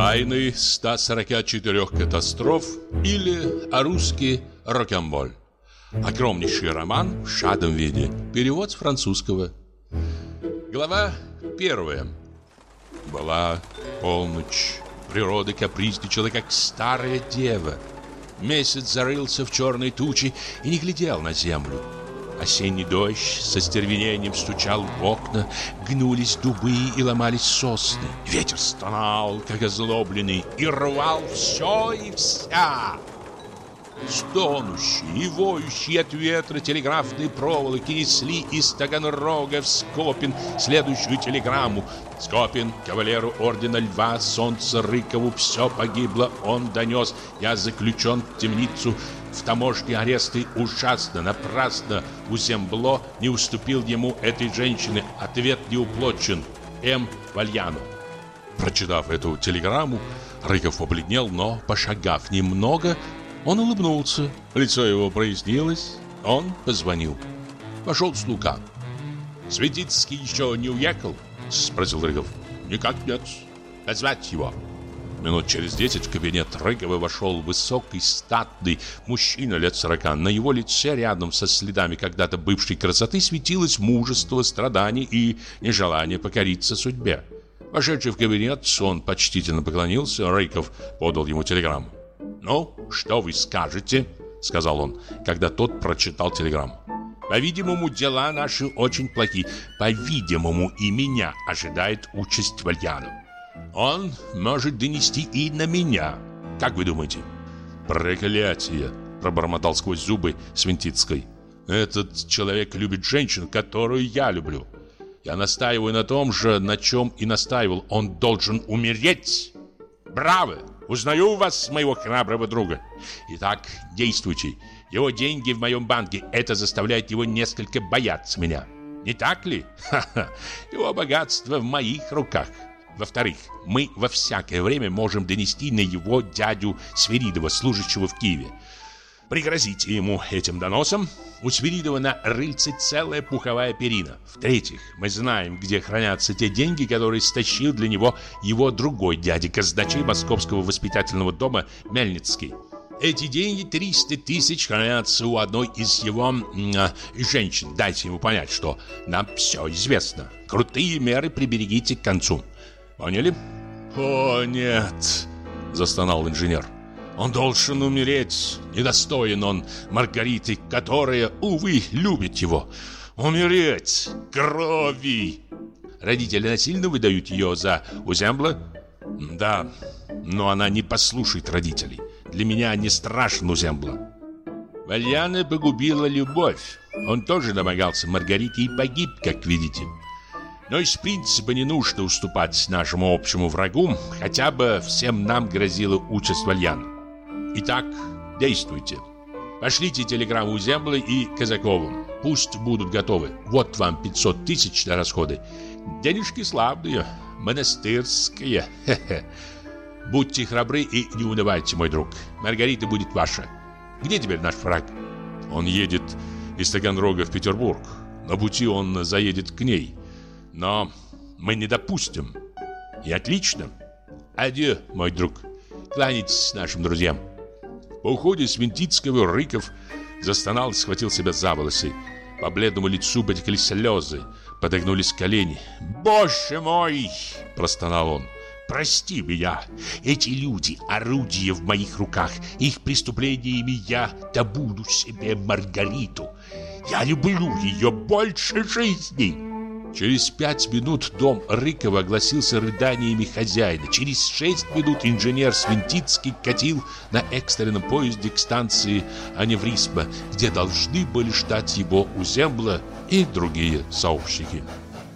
Тайны 144 катастроф или русский рокамболь. Огромнейший роман в шатом виде. Перевод с французского. Глава 1. Была полночь. Природа капризничала, как старая дева. Месяц зарылся в черные тучи и не глядел на землю. Осенний дождь со стервенением стучал в окна, гнулись дубы и ломались сосны. Ветер стонал, как озлобленный, и рвал все и вся. Стонущие и воющие от ветра телеграфные проволоки несли из Таганрога в Скопин следующую телеграмму. Скопин, кавалеру ордена Льва, Солнца Рыкову, все погибло, он донес. Я заключен в темницу, в таможне аресты ужасно, напрасно. Узембло не уступил ему этой женщины, ответ не уплочен. М. Вальяно. Прочитав эту телеграмму, Рыков побледнел, но, пошагав немного, он улыбнулся, лицо его прояснилось, он позвонил. Пошел слуга. «Светицкий еще не уехал?» — спросил Рыков. «Никак нет. Позвать его». Минут через 10 в кабинет Рыкова вошел высокий, статный мужчина лет 40. На его лице, рядом со следами когда-то бывшей красоты, светилось мужество, страдание и нежелание покориться судьбе. Вошедший в кабинет, он почтительно поклонился. Рыков подал ему телеграмму. «Ну, что вы скажете?» — сказал он, когда тот прочитал телеграмму. «По-видимому, дела наши очень плохи. По-видимому, и меня ожидает участь Вальяна. Он может донести и на меня. Как вы думаете?» «Проклятие!» — пробормотал сквозь зубы Свинтицкий. «Этот человек любит женщину, которую я люблю. Я настаиваю на том же, на чем и настаивал. Он должен умереть. Браво! Узнаю вас, моего храброго друга. Итак, действуйте. Его деньги в моем банке. Это заставляет его несколько бояться меня. Не так ли? Ха-ха. Его богатство в моих руках. Во-вторых, мы во всякое время можем донести на его дядю Свиридова, служащего в Киеве. Пригрозите ему этим доносом. У Свиридова на рыльце целая пуховая перина. В-третьих, мы знаем, где хранятся те деньги, которые стащил для него его другой дядя, казначей Московского воспитательного дома Мельницкий. Эти деньги, 300 тысяч, хранятся у одной из его женщин. Дайте ему понять, что нам все известно. Крутые меры приберегите к концу. Поняли?» «О, нет!» – застонал инженер. «Он должен умереть. Недостоин он Маргариты, которая, увы, любит его. Умереть! Крови!» «Родители насильно выдают ее за Узембла?» «Да, но она не послушает родителей. Для меня не страшен Узембла». «Вальяна погубила любовь. Он тоже домогался Маргарите и погиб, как видите. Но из принципа не нужно уступать нашему общему врагу, хотя бы всем нам грозила участь Вальяна. Итак, действуйте. Пошлите телеграмму Земле и Казаковым. Пусть будут готовы. Вот вам 500 тысяч на расходы. Денежки славные, монастырские. Хе-хе. Будьте храбры и не унывайте, мой друг. Маргарита будет ваша. Где теперь наш враг?» «Он едет из Таганрога в Петербург. На пути он заедет к ней. Но мы не допустим. И отлично. Адью, мой друг. Кланяйтесь нашим друзьям». По уходе Свинтицкого Рыков застонал и схватил себя за волосы. По бледному лицу потекли слезы, подогнулись колени. «Боже мой!» – простонал он. «Прости меня! Эти люди – орудия в моих руках. Их преступлениями я добуду себе Маргариту. Я люблю ее больше жизни!» Через 5 минут дом Рыкова огласился рыданиями хозяина. Через 6 минут инженер Свинтицкий катил на экстренном поезде к станции Аневрисма, где должны были ждать его Узембла и другие сообщники.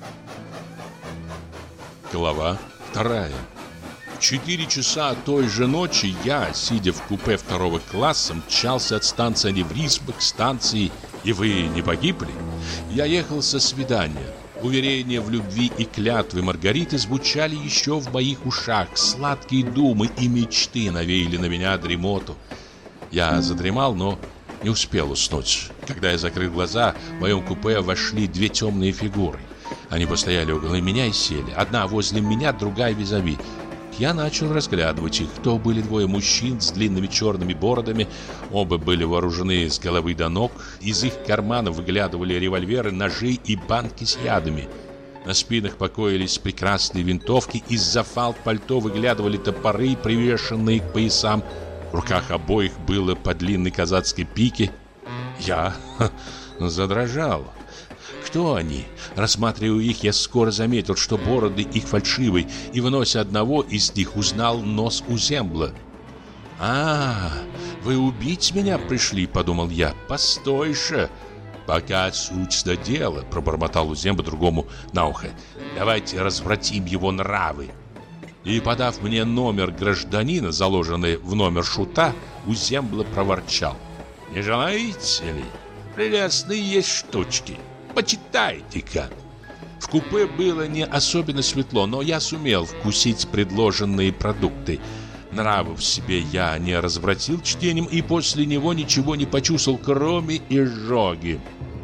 Глава 2. В 4 часа той же ночи я, сидя в купе 2 класса, мчался от станции Аневрисма к станции «И вы не погибли?». Я ехал со свидания. Уверения в любви и клятвы Маргариты звучали еще в моих ушах. Сладкие думы и мечты навеяли на меня дремоту. Я задремал, но не успел уснуть. Когда я закрыл глаза, в моем купе вошли 2 темные фигуры. Они постояли около меня и сели. Одна возле меня, другая визави. я начал разглядывать их. То были двое мужчин с длинными черными бородами. Оба были вооружены с головы до ног. Из их карманов выглядывали револьверы, ножи и банки с ядами. На спинах покоились прекрасные винтовки. Из-за фалд пальто выглядывали топоры, привешенные к поясам. В руках обоих было по длинной казацкой пике. Я задрожал. Кто они? Рассматривая их, я скоро заметил, что бороды их фальшивые, и в носе одного из них узнал нос Узембла. «А, вы убить меня пришли?» — подумал я. «Постой же!» «Пока суть до дела», — пробормотал Уземба другому на ухо. «Давайте развратим его нравы». И, подав мне номер гражданина, заложенный в номер шута, Узембла проворчал: «Не желаете ли? Прелестные есть штучки. Почитайте-ка». В купе было не особенно светло, но я сумел вкусить предложенные продукты. Нравов в себе я не развратил чтением и после него ничего не почувствовал, кроме изжоги.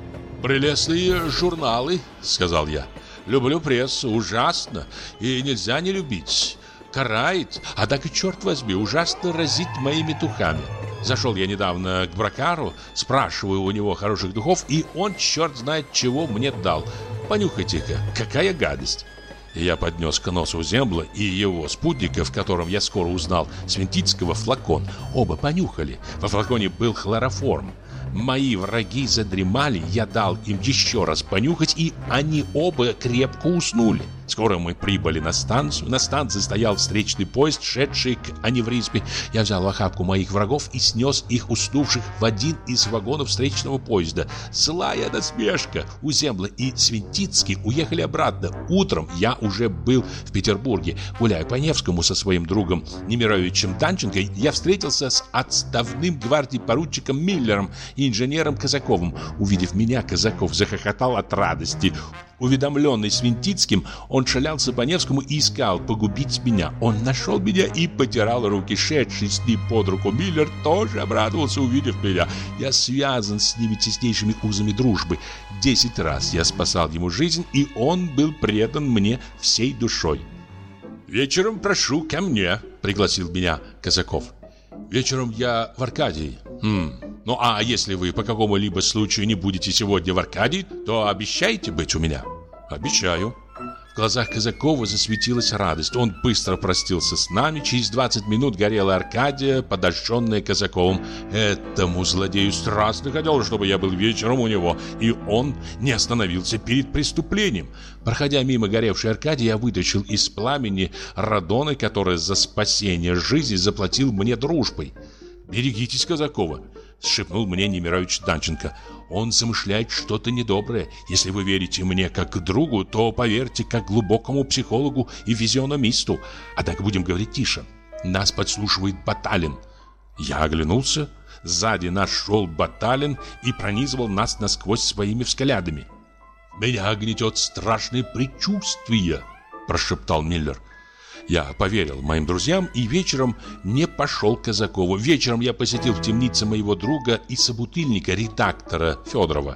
«Прелестные журналы», — сказал я. «Люблю прессу, ужасно, и нельзя не любить. Карает, однако, черт возьми, ужасно разит моими духами. Зашел я недавно к Бракару, спрашиваю у него хороших духов, и он черт знает чего мне дал. Понюхайте-ка, какая гадость!» И я поднес к носу Зембла и его спутника, в котором я скоро узнал Свинтицкого, флакон. Оба понюхали. Во флаконе был хлороформ. Мои враги задремали, я дал им еще раз понюхать, и они оба крепко уснули. Скоро мы прибыли на станцию. На станции стоял встречный поезд, шедший к аневризме. Я взял в охапку моих врагов и снес их уснувших в один из вагонов встречного поезда. Злая насмешка. Узембла и Свинтицкий уехали обратно. Утром я уже был в Петербурге. Гуляя по Невскому со своим другом Немировичем Данченко, я встретился с отставным гвардии-поручиком Миллером и инженером Казаковым. Увидев меня, Казаков захохотал от радости. Уведомленный Свинтицким, он шалялся по Невскому и искал погубить меня. Он нашел меня и потирал руки. Шедший с ним под руку Миллер тоже обрадовался, увидев меня. Я связан с ними теснейшими узами дружбы. 10 раз я спасал ему жизнь, и он был предан мне всей душой. «Вечером прошу ко мне», — пригласил меня Казаков. «Вечером я в Аркадии». «Ну а если вы по какому-либо случаю не будете сегодня в Аркадии, то обещаете быть у меня?» «Обещаю». В глазах Казакова засветилась радость. Он быстро простился с нами. Через 20 минут горела Аркадия, подожженная Казаковым. Этому злодею страстно хотелось, чтобы я был вечером у него, и он не остановился перед преступлением. Проходя мимо горевшей Аркадии, я вытащил из пламени Радона, который за спасение жизни заплатил мне дружбой. «Берегитесь Казакова», — шепнул мне Немирович Данченко. «Он замышляет что-то недоброе. Если вы верите мне как другу, то поверьте как глубокому психологу и физиономисту. Однако будем говорить тише. Нас подслушивает Баталин». Я оглянулся. Сзади нас шел Баталин и пронизывал нас насквозь своими взглядами. «Меня гнетет страшное предчувствие», — прошептал Миллер. Я поверил моим друзьям и вечером не пошел к Казакову. Вечером я посетил в темнице моего друга и собутыльника, редактора Федорова.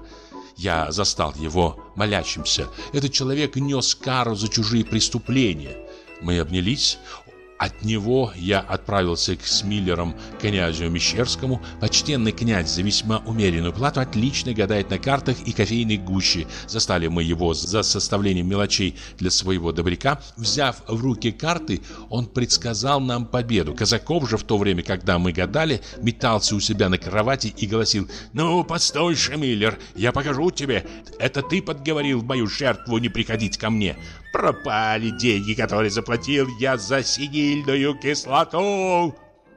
Я застал его молящимся. Этот человек нес кару за чужие преступления. Мы обнялись. От него я отправился с Миллером к князю Мещерскому. Почтенный князь за весьма умеренную плату отлично гадает на картах и кофейной гуще. Застали мы его за составлением мелочей для своего добряка. Взяв в руки карты, он предсказал нам победу. Казаков же в то время, когда мы гадали, метался у себя на кровати и голосил: «Ну, постой же, Миллер, я покажу тебе. Это ты подговорил мою жертву не приходить ко мне. Пропали деньги, которые заплатил я за синильную кислоту».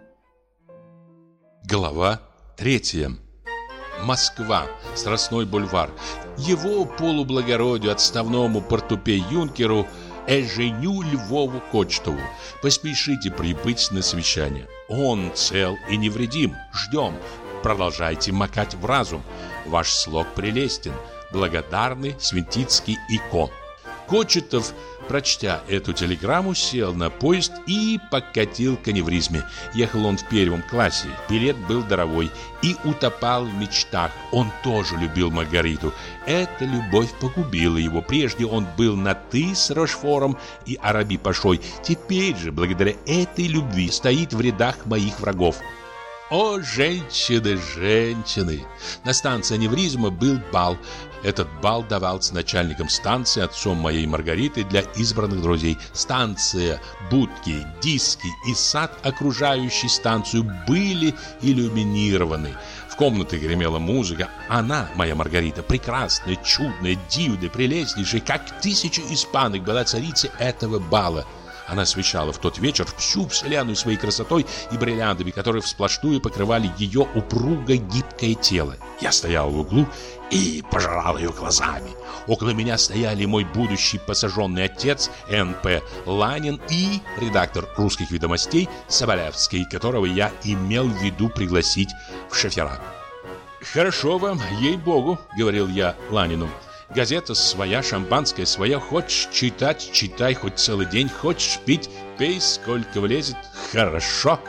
Глава 3. Москва. Страстной бульвар. Его полублагородию, отставному портупей-юнкеру Эженю Львову Кочетову. Поспешите прибыть на совещание. Он цел и невредим. Ждем. Продолжайте макать в разум. Ваш слог прелестен. Благодарны Свинтицкий и Ко. Кочетов Прочтя эту телеграмму, сел на поезд и покатил к аневризме. Ехал он в первом классе, билет был даровой и утопал в мечтах. Он тоже любил Маргариту. Эта любовь погубила его. Прежде он был на «ты» с Рошфором и Араби Пашой. Теперь же, благодаря этой любви, стоит в рядах моих врагов. О, женщины, женщины! На станции аневризма был бал. Этот бал давался начальником станции, отцом моей Маргариты, для избранных друзей. Станция, будки, диски и сад, окружающий станцию, были иллюминированы. В комнате гремела музыка. Она, моя Маргарита, прекрасная, чудная, дивная, прелестнейшая, как тысячи испанок, была царицей этого бала. Она освещала в тот вечер всю вселенную своей красотой и бриллиантами, которые всплошную покрывали ее упругое гибкое тело. Я стоял в углу и пожирал ее глазами. Около меня стояли мой будущий посаженный отец Н.П. Ланин и редактор «Русских ведомостей» Соболевский, которого я имел в виду пригласить в шофера. «Хорошо вам, ей-богу», — говорил я Ланину. «Газета своя, шампанское свое. Хочешь читать — читай хоть целый день. Хочешь пить — пей, сколько влезет. Хорошо».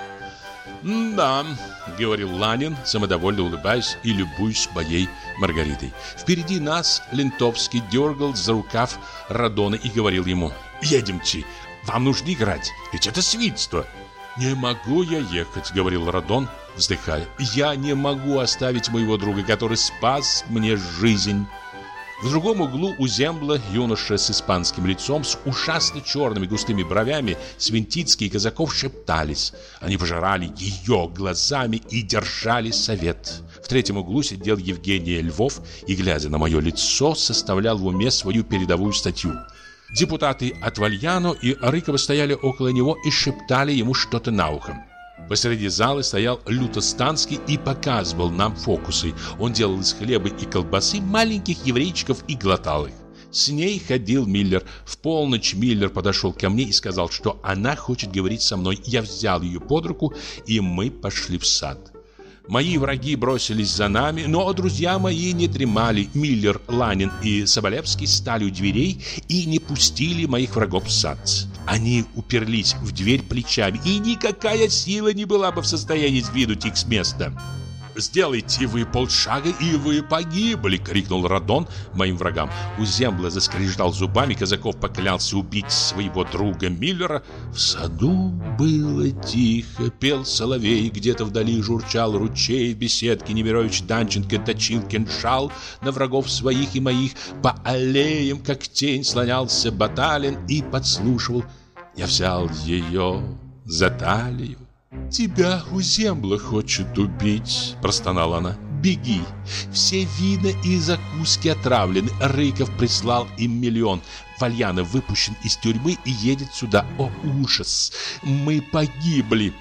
«Да», — говорил Ланин, самодовольно улыбаясь и любуясь моей Маргаритой. Впереди нас Лентовский дергал за рукав Радона и говорил ему: «Едемте, вам нужно играть, ведь это свинство». «Не могу я ехать», — говорил Радон, вздыхая. «Я не могу оставить моего друга, который спас мне жизнь». В другом углу у земля юноша с испанским лицом, с ужасно черными густыми бровями, Свинтицкий и Казаков шептались. Они пожирали ее глазами и держали совет. В третьем углу сидел Евгений Львов и, глядя на мое лицо, составлял в уме свою передовую статью. Депутаты от Вальяно и Рыкова стояли около него и шептали ему что-то на ухо. Посреди зала стоял Лютостанский и показывал нам фокусы. Он делал из хлеба и колбасы маленьких еврейчиков и глотал их. С ней ходил Миллер. В полночь Миллер подошел ко мне и сказал, что она хочет говорить со мной. Я взял ее под руку, и мы пошли в сад. Мои враги бросились за нами, но друзья мои не дремали. Миллер, Ланин и Соболевский стали у дверей и не пустили моих врагов в сад. Они уперлись в дверь плечами, и никакая сила не была бы в состоянии сдвинуть их с места. «Сделайте вы полшага, и вы погибли!» — крикнул Радон моим врагам. Узембла заскрежетал зубами, Казаков поклялся убить своего друга Миллера. В саду было тихо, пел соловей, где-то вдали журчал ручей, в беседке Немирович Данченко точил кинжал на врагов своих и моих. По аллеям, как тень, слонялся Баталин и подслушивал. Я взял ее за талию. «Тебя Узембла хочет убить», — простонала она. «Беги, все вина и закуски отравлены. Рыков прислал им 1 миллион. Вальянов выпущен из тюрьмы и едет сюда. О, ужас! Мы погибли!»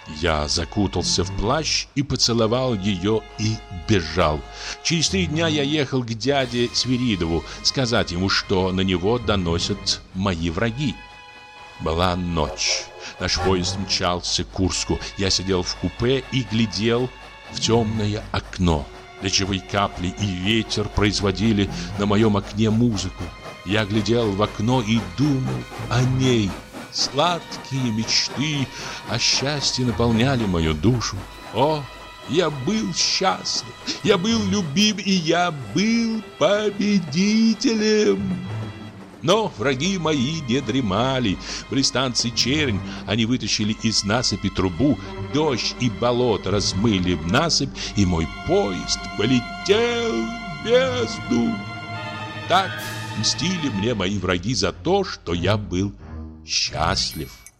Я закутался в плащ и поцеловал ее и бежал. Через 3 дня я ехал к дяде Свиридову сказать ему, что на него доносят мои враги. Была ночь. Наш поезд мчался к Курску. Я сидел в купе и глядел в темное окно. Дождевые капли и ветер производили на моем окне музыку. Я глядел в окно и думал о ней. Сладкие мечты о счастье наполняли мою душу. О, я был счастлив, я был любим, и я был победителем. Но враги мои не дремали. При станции Чернь они вытащили из насыпи трубу. Дождь и болото размыли насыпь, и мой поезд полетел в бездну. Так мстили мне мои враги за то, что я был счастлив.